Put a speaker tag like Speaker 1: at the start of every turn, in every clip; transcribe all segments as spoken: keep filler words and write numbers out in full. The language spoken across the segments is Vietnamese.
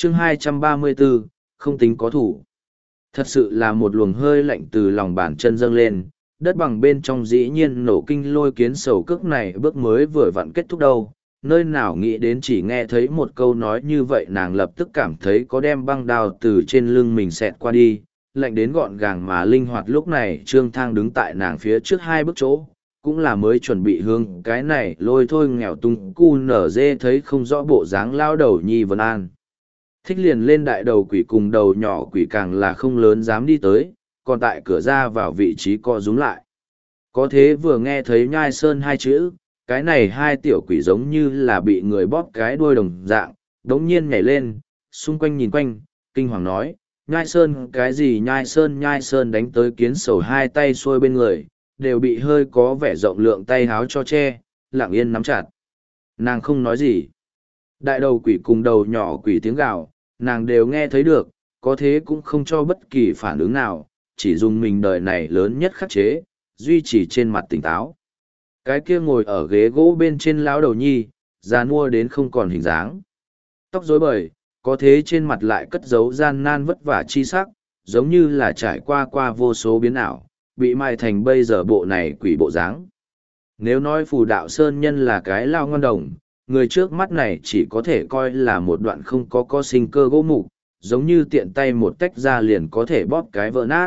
Speaker 1: chương hai trăm ba mươi bốn, không tính có thủ. Thật sự là một luồng hơi lạnh từ lòng bàn chân dâng lên, đất bằng bên trong dĩ nhiên nổ kinh lôi kiến sầu cước này bước mới vừa vặn kết thúc đâu. Nơi nào nghĩ đến chỉ nghe thấy một câu nói như vậy nàng lập tức cảm thấy có đem băng đao từ trên lưng mình xẹt qua đi, lạnh đến gọn gàng mà linh hoạt. Lúc này Trương Thang đứng tại nàng phía trước hai bước chỗ, cũng là mới chuẩn bị hướng cái này lôi thôi nghèo tung cu nở dê thấy không rõ bộ dáng lao đầu nhi vân an. Thích liền lên đại đầu quỷ cùng đầu nhỏ quỷ càng là không lớn dám đi tới, còn tại cửa ra vào vị trí co rúm lại. Có thế vừa nghe thấy nhai sơn hai chữ, cái này hai tiểu quỷ giống như là bị người bóp cái đuôi đồng dạng, đống nhiên nhảy lên, xung quanh nhìn quanh, kinh hoàng nói, nhai sơn cái gì nhai sơn nhai sơn đánh tới kiến sầu hai tay xuôi bên người, đều bị hơi có vẻ rộng lượng tay háo cho che, lặng yên nắm chặt. Nàng không nói gì. Đại đầu quỷ cùng đầu nhỏ quỷ tiếng gào, nàng đều nghe thấy được, có thế cũng không cho bất kỳ phản ứng nào, chỉ dùng mình đời này lớn nhất khắc chế, duy trì trên mặt tỉnh táo. Cái kia ngồi ở ghế gỗ bên trên lão đầu nhi, già nua đến không còn hình dáng. Tóc rối bời, có thế trên mặt lại cất giấu gian nan vất vả chi sắc, giống như là trải qua qua vô số biến ảo, bị mai thành bây giờ bộ này quỷ bộ dáng. Nếu nói phù đạo sơn nhân là cái lao ngon đồng, người trước mắt này chỉ có thể coi là một đoạn không có có sinh cơ gỗ mục, giống như tiện tay một tách ra liền có thể bóp cái vỡ nát.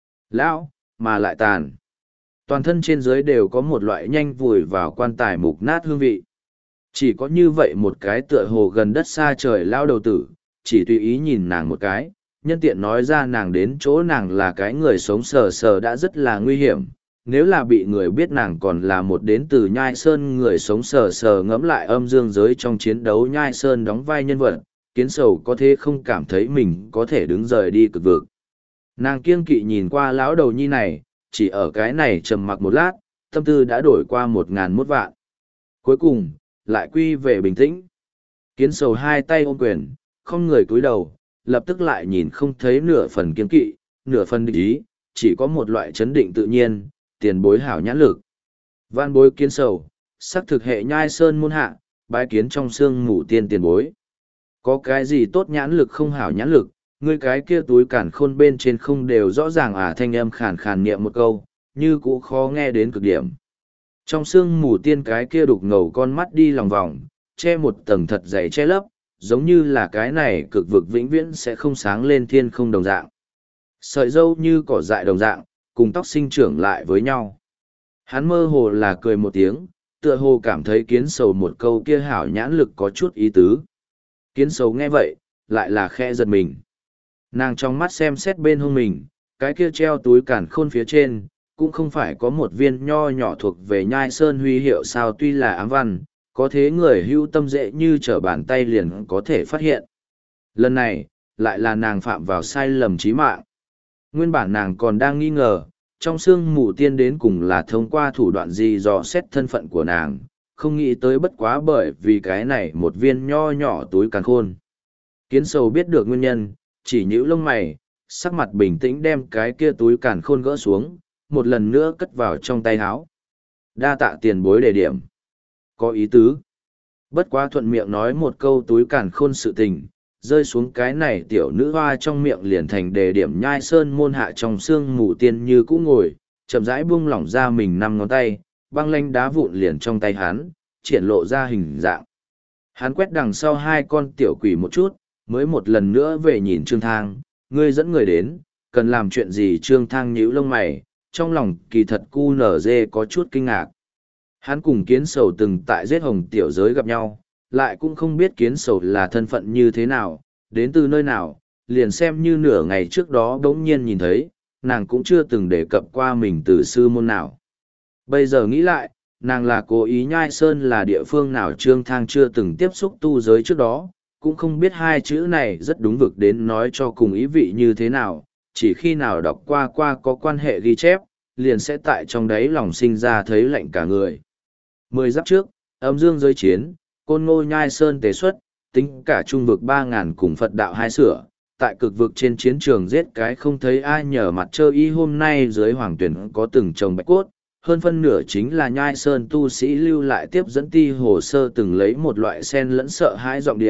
Speaker 1: Lão, mà lại tàn. Toàn thân trên dưới đều có một loại nhanh vùi vào quan tài mục nát hương vị. Chỉ có như vậy một cái tựa hồ gần đất xa trời lao đầu tử, chỉ tùy ý nhìn nàng một cái, nhân tiện nói ra nàng đến chỗ nàng là cái người sống sờ sờ đã rất là nguy hiểm. Nếu là bị người biết nàng còn là một đến từ Nhai Sơn người sống sờ sờ ngẫm lại âm dương giới trong chiến đấu Nhai Sơn đóng vai nhân vật, kiến sầu có thể không cảm thấy mình có thể đứng rời đi cực vực. Nàng kiêng kỵ nhìn qua lão đầu nhi này, chỉ ở cái này trầm mặc một lát, tâm tư đã đổi qua một ngàn mốt vạn. Cuối cùng, lại quy về bình tĩnh. Kiến sầu hai tay ôm quyền, không người cúi đầu, lập tức lại nhìn không thấy nửa phần kiêng kỵ, nửa phần địch ý, chỉ có một loại chấn định tự nhiên, tiền bối hảo nhãn lực. Van bối kiến sầu, sắc thực hệ Nhai Sơn môn hạ, bái kiến trong xương mù tiên tiền bối. Có cái gì tốt nhãn lực không hảo nhãn lực, ngươi cái kia túi cản khôn bên trên không đều rõ ràng à, thanh âm khàn khàn niệm một câu, như cũ khó nghe đến cực điểm. Trong xương mù tiên cái kia đục ngầu con mắt đi lòng vòng, che một tầng thật dày che lấp, giống như là cái này cực vực vĩnh viễn sẽ không sáng lên thiên không đồng dạng. Sợi dâu như cỏ dại đồng dạng, cùng tóc sinh trưởng lại với nhau. Hắn mơ hồ là cười một tiếng, tựa hồ cảm thấy kiến sầu một câu kia hảo nhãn lực có chút ý tứ. Kiến sầu nghe vậy, lại là khe giật mình. Nàng trong mắt xem xét bên hông mình, cái kia treo túi cản khôn phía trên, cũng không phải có một viên nho nhỏ thuộc về Nhai Sơn huy hiệu sao, tuy là ám văn, có thế người hưu tâm dễ như trở bàn tay liền có thể phát hiện. Lần này, lại là nàng phạm vào sai lầm chí mạng. Nguyên bản nàng còn đang nghi ngờ, trong xương mù tiên đến cùng là thông qua thủ đoạn gì dò xét thân phận của nàng, không nghĩ tới bất quá bởi vì cái này một viên nho nhỏ túi càn khôn. Kiến sầu biết được nguyên nhân, chỉ nhíu lông mày, sắc mặt bình tĩnh đem cái kia túi càn khôn gỡ xuống, một lần nữa cất vào trong tay áo. Đa tạ tiền bối đề điểm. Có ý tứ. Bất quá thuận miệng nói một câu túi càn khôn sự tình, rơi xuống cái này tiểu nữ hoa trong miệng liền thành đề điểm. Nhai Sơn môn hạ trong xương mù tiên như cũ ngồi, chậm rãi buông lỏng ra mình năm ngón tay, băng lanh đá vụn liền trong tay hắn, triển lộ ra hình dạng. Hắn quét đằng sau hai con tiểu quỷ một chút, mới một lần nữa về nhìn Trương Thang, ngươi dẫn người đến, cần làm chuyện gì? Trương Thang nhíu lông mày, trong lòng kỳ thật cu nở dê có chút kinh ngạc. Hắn cùng kiến sầu từng tại giết hồng tiểu giới gặp nhau, lại cũng không biết kiến sầu là thân phận như thế nào, đến từ nơi nào, liền xem như nửa ngày trước đó bỗng nhiên nhìn thấy, nàng cũng chưa từng đề cập qua mình từ sư môn nào. Bây giờ nghĩ lại, nàng là cố ý Nhai Sơn là địa phương nào Trương Thang chưa từng tiếp xúc tu giới trước đó, cũng không biết hai chữ này rất đúng vực đến nói cho cùng ý vị như thế nào, chỉ khi nào đọc qua qua có quan hệ ghi chép, liền sẽ tại trong đấy lòng sinh ra thấy lạnh cả người. Mười giáp trước, âm dương giới chiến, côn ngô Nhai Sơn tế xuất, tính cả trung vực ba ngàn cùng Phật đạo hai sửa, tại cực vực trên chiến trường giết cái không thấy ai nhờ mặt trơ y. Hôm nay dưới hoàng tuyển có từng chồng bạch cốt, hơn phân nửa chính là Nhai Sơn tu sĩ lưu lại tiếp dẫn ti hồ sơ từng lấy một loại sen lẫn sợ hãi giọng điệu,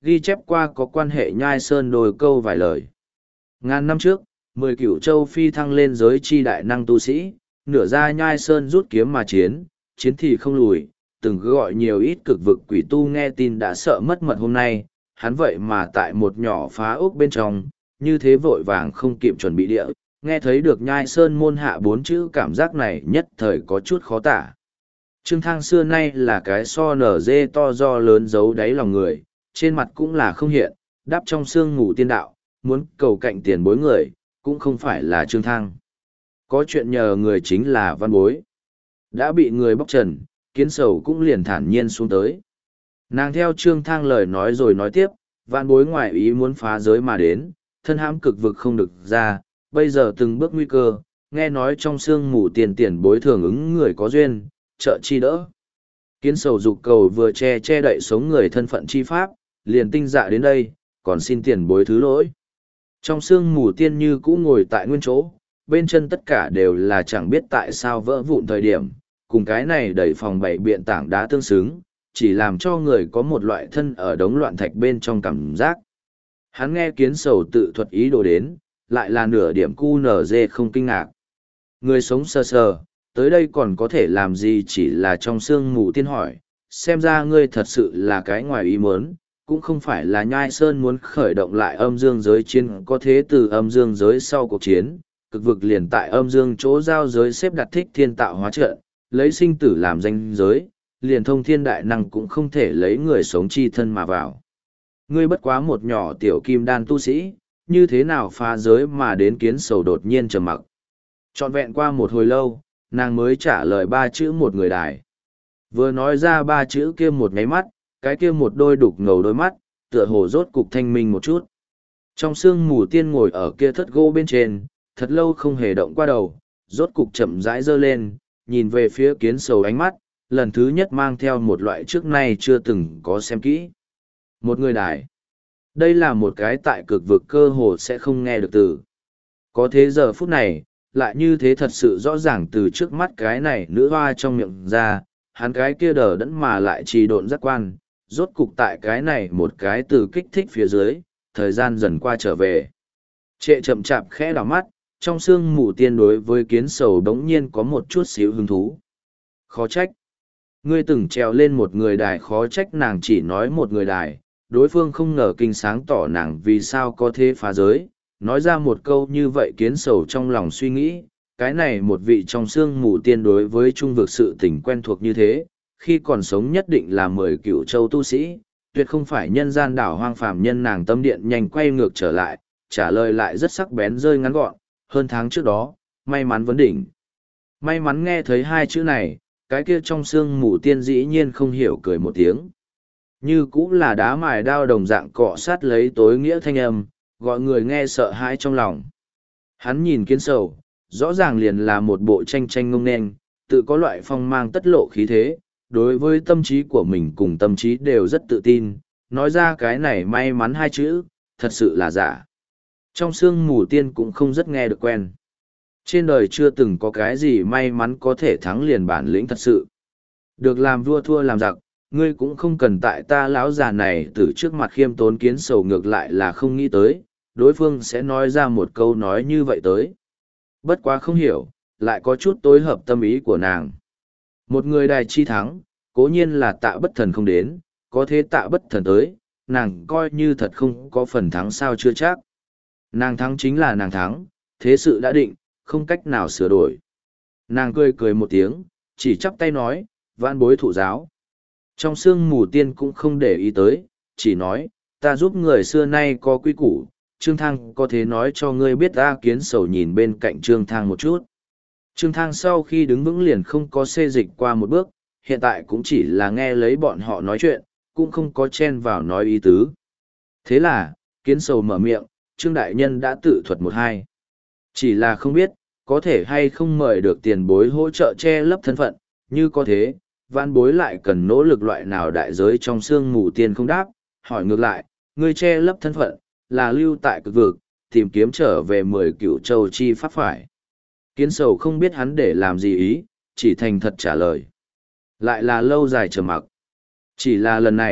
Speaker 1: ghi chép qua có quan hệ Nhai Sơn đôi câu vài lời. Ngàn năm trước, mười cửu châu phi thăng lên giới chi đại năng tu sĩ, nửa ra Nhai Sơn rút kiếm mà chiến, chiến thì không lùi, từng gọi nhiều ít cực vực quỷ tu nghe tin đã sợ mất mật. Hôm nay, hắn vậy mà tại một nhỏ phá ốc bên trong, như thế vội vàng không kịp chuẩn bị địa, nghe thấy được Nhai Sơn môn hạ bốn chữ, cảm giác này nhất thời có chút khó tả. Trương Thang xưa nay là cái so nở dê to do lớn giấu đáy lòng người, trên mặt cũng là không hiện, đáp trong xương ngủ tiên đạo, muốn cầu cạnh tiền bối người, cũng không phải là Trương Thang. Có chuyện nhờ người chính là Văn Bối. Đã bị người bóc trần, Kiến Sầu cũng liền thản nhiên xuống tới. Nàng theo Trương Thang lời nói rồi nói tiếp, Văn Bối ngoại ý muốn phá giới mà đến, thân hãm cực vực không được ra, bây giờ từng bước nguy cơ, nghe nói trong xương mù tiền tiền bối thường ứng người có duyên, trợ chi đỡ. Kiến Sầu dục cầu vừa che che đậy sống người thân phận chi pháp, liền tinh dạ đến đây, còn xin tiền bối thứ lỗi. Trong xương mù tiên như cũ ngồi tại nguyên chỗ, bên chân tất cả đều là chẳng biết tại sao vỡ vụn thời điểm, cùng cái này đẩy phòng bảy biện tảng đá tương xứng, chỉ làm cho người có một loại thân ở đống loạn thạch bên trong cảm giác. Hắn nghe Kiến Sầu tự thuật ý đồ đến, lại là nửa điểm cu nở dê không kinh ngạc. Người sống sờ sờ, tới đây còn có thể làm gì, chỉ là trong xương mù tiên hỏi, xem ra ngươi thật sự là cái ngoài ý muốn, cũng không phải là Nhai Sơn muốn khởi động lại âm dương giới chiến, có thế từ âm dương giới sau cuộc chiến, cực vực liền tại âm dương chỗ giao giới xếp đặt thích thiên tạo hóa trận, lấy sinh tử làm danh giới, liền thông thiên đại năng cũng không thể lấy người sống chi thân mà vào. Ngươi bất quá một nhỏ tiểu kim đan tu sĩ, như thế nào phá giới mà đến Kiến Sầu đột nhiên trầm mặc. Trọn vẹn qua một hồi lâu, nàng mới trả lời ba chữ một người đài. Vừa nói ra ba chữ kia một nháy mắt, cái kia một đôi đục ngầu đôi mắt, tựa hồ rốt cục thanh minh một chút. Trong sương mù tiên ngồi ở kia thất gỗ bên trên, thật lâu không hề động qua đầu, rốt cục chậm rãi giơ lên, nhìn về phía Kiến Sầu ánh mắt, lần thứ nhất mang theo một loại trước nay chưa từng có xem kỹ. Một người đài. Đây là một cái tại cực vực cơ hồ sẽ không nghe được từ. Có thế giờ phút này, lại như thế thật sự rõ ràng từ trước mắt cái này nữ hoa trong miệng ra, hắn cái kia đờ đẫn mà lại trì độn giác quan, rốt cục tại cái này một cái từ kích thích phía dưới, thời gian dần qua trở về. Trệ chậm chạp khẽ đảo mắt, trong xương mù tiên đối với Kiến Sầu đống nhiên có một chút xíu hứng thú. Khó trách. Ngươi từng trèo lên một người đài, khó trách nàng chỉ nói một người đài, đối phương không ngờ kinh sáng tỏ nàng vì sao có thế phá giới, nói ra một câu như vậy. Kiến Sầu trong lòng suy nghĩ, cái này một vị trong xương mù tiên đối với trung vực sự tình quen thuộc như thế, khi còn sống nhất định là mười cựu châu tu sĩ, tuyệt không phải nhân gian đảo hoang phàm nhân. Nàng tâm điện nhanh quay ngược trở lại, trả lời lại rất sắc bén rơi ngắn gọn, hơn tháng trước đó, may mắn vấn đỉnh. May mắn nghe thấy hai chữ này, cái kia trong xương mù tiên dĩ nhiên không hiểu cười một tiếng. Như cũng là đá mài đao đồng dạng cọ sát lấy tối nghĩa thanh âm, gọi người nghe sợ hãi trong lòng. Hắn nhìn Kiến Sầu, rõ ràng liền là một bộ tranh tranh ngông nên, tự có loại phong mang tất lộ khí thế, đối với tâm trí của mình cùng tâm trí đều rất tự tin, nói ra cái này may mắn hai chữ, thật sự là giả. Trong xương mù tiên cũng không rất nghe được quen. Trên đời chưa từng có cái gì may mắn có thể thắng liền bản lĩnh thật sự. Được làm vua thua làm giặc, ngươi cũng không cần tại ta lão già này từ trước mặt khiêm tốn. Kiến Sầu ngược lại là không nghĩ tới, đối phương sẽ nói ra một câu nói như vậy tới. Bất quá không hiểu, lại có chút tối hợp tâm ý của nàng. Một người đài chi thắng, cố nhiên là Tạ Bất Thần không đến, có thế Tạ Bất Thần tới, nàng coi như thật không có phần thắng sao chưa chắc. Nàng thắng chính là nàng thắng, thế sự đã định, không cách nào sửa đổi. Nàng cười cười một tiếng, chỉ chắp tay nói, vãn bối thụ giáo. Trong xương mù tiên cũng không để ý tới, chỉ nói, ta giúp người xưa nay có quy củ, Trương Thang có thể nói cho ngươi biết. Ta Kiến Sầu nhìn bên cạnh Trương Thang một chút. Trương Thang sau khi đứng vững liền không có xê dịch qua một bước, hiện tại cũng chỉ là nghe lấy bọn họ nói chuyện, cũng không có chen vào nói ý tứ. Thế là, Kiến Sầu mở miệng, Trương Đại Nhân đã tự thuật một hai. Chỉ là không biết, có thể hay không mời được tiền bối hỗ trợ che lấp thân phận, như có thế, vãn bối lại cần nỗ lực loại nào đại giới. Trong xương mù tiên không đáp, hỏi ngược lại, ngươi che lấp thân phận, là lưu tại cực vực, tìm kiếm trở về mười cửu châu chi pháp phải. Kiến Sầu không biết hắn để làm gì ý, chỉ thành thật trả lời. Lại là lâu dài trầm mặc. Chỉ là lần này,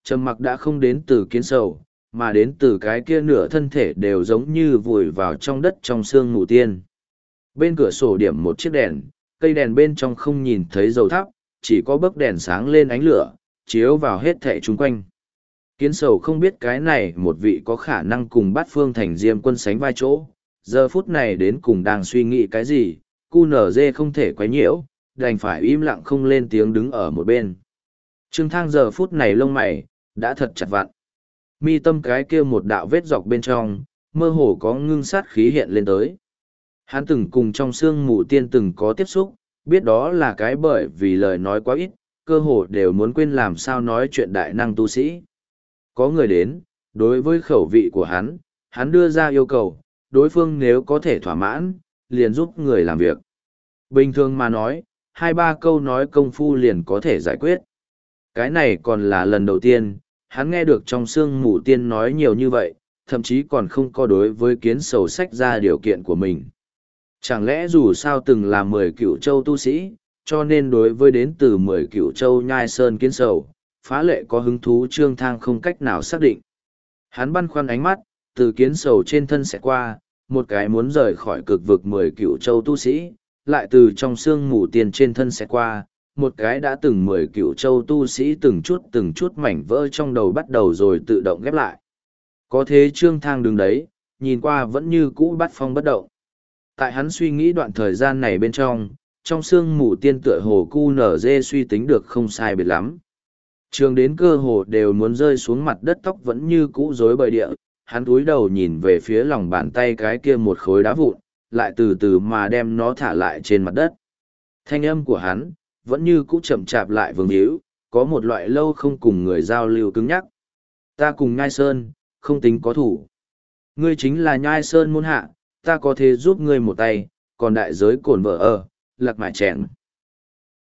Speaker 1: trầm mặc đã không đến từ kiến sầu, mà đến từ cái kia nửa thân thể đều giống như vùi vào trong đất trong sương mù tiên. Bên cửa sổ điểm một chiếc đèn, cây đèn bên trong không nhìn thấy dầu thắp, chỉ có bấc đèn sáng lên ánh lửa, chiếu vào hết thảy chung quanh. Kiến sầu không biết cái này một vị có khả năng cùng Bát Phương Thành Diêm Quân sánh vai chỗ, giờ phút này đến cùng đang suy nghĩ cái gì, cu nở dê không thể quấy nhiễu, đành phải im lặng không lên tiếng đứng ở một bên. Trương Thang giờ phút này lông mày, đã thật chặt vặn. Mi tâm cái kia một đạo vết dọc bên trong, mơ hồ có ngưng sát khí hiện lên tới. Hắn từng cùng trong sương mù tiên từng có tiếp xúc, biết đó là cái bởi vì lời nói quá ít, cơ hồ đều muốn quên làm sao nói chuyện đại năng tu sĩ. Có người đến, đối với khẩu vị của hắn, hắn đưa ra yêu cầu, đối phương nếu có thể thỏa mãn, liền giúp người làm việc. Bình thường mà nói, hai ba câu nói công phu liền có thể giải quyết. Cái này còn là lần đầu tiên, hắn nghe được trong sương mù tiên nói nhiều như vậy, thậm chí còn không có đối với kiến sầu sách ra điều kiện của mình. Chẳng lẽ dù sao từng là mười cựu châu tu sĩ, cho nên đối với đến từ mười cựu châu nhai sơn kiến sầu, phá lệ có hứng thú Trương Thang không cách nào xác định. Hắn băn khoăn ánh mắt, từ kiến sầu trên thân sẽ qua, một cái muốn rời khỏi cực vực mười cựu châu tu sĩ, lại từ trong xương mù tiền trên thân sẽ qua, một cái đã từng mười cựu châu tu sĩ từng chút từng chút mảnh vỡ trong đầu bắt đầu rồi tự động ghép lại. Có thế Trương Thang đứng đấy, nhìn qua vẫn như cũ bắt phong bất động. Tại hắn suy nghĩ đoạn thời gian này bên trong, trong xương mù tiên tựa hồ cu nở dê suy tính được không sai biệt lắm. Trường đến cơ hồ đều muốn rơi xuống mặt đất, tóc vẫn như cũ rối bời địa, hắn cúi đầu nhìn về phía lòng bàn tay cái kia một khối đá vụn, lại từ từ mà đem nó thả lại trên mặt đất. Thanh âm của hắn, vẫn như cũ chậm chạp lại vương hữu, có một loại lâu không cùng người giao lưu cứng nhắc. Ta cùng Nhai Sơn, không tính có thủ. Ngươi chính là Nhai Sơn môn hạ, ta có thể giúp ngươi một tay, còn đại giới cổn vợ ở, lạc mải chèn.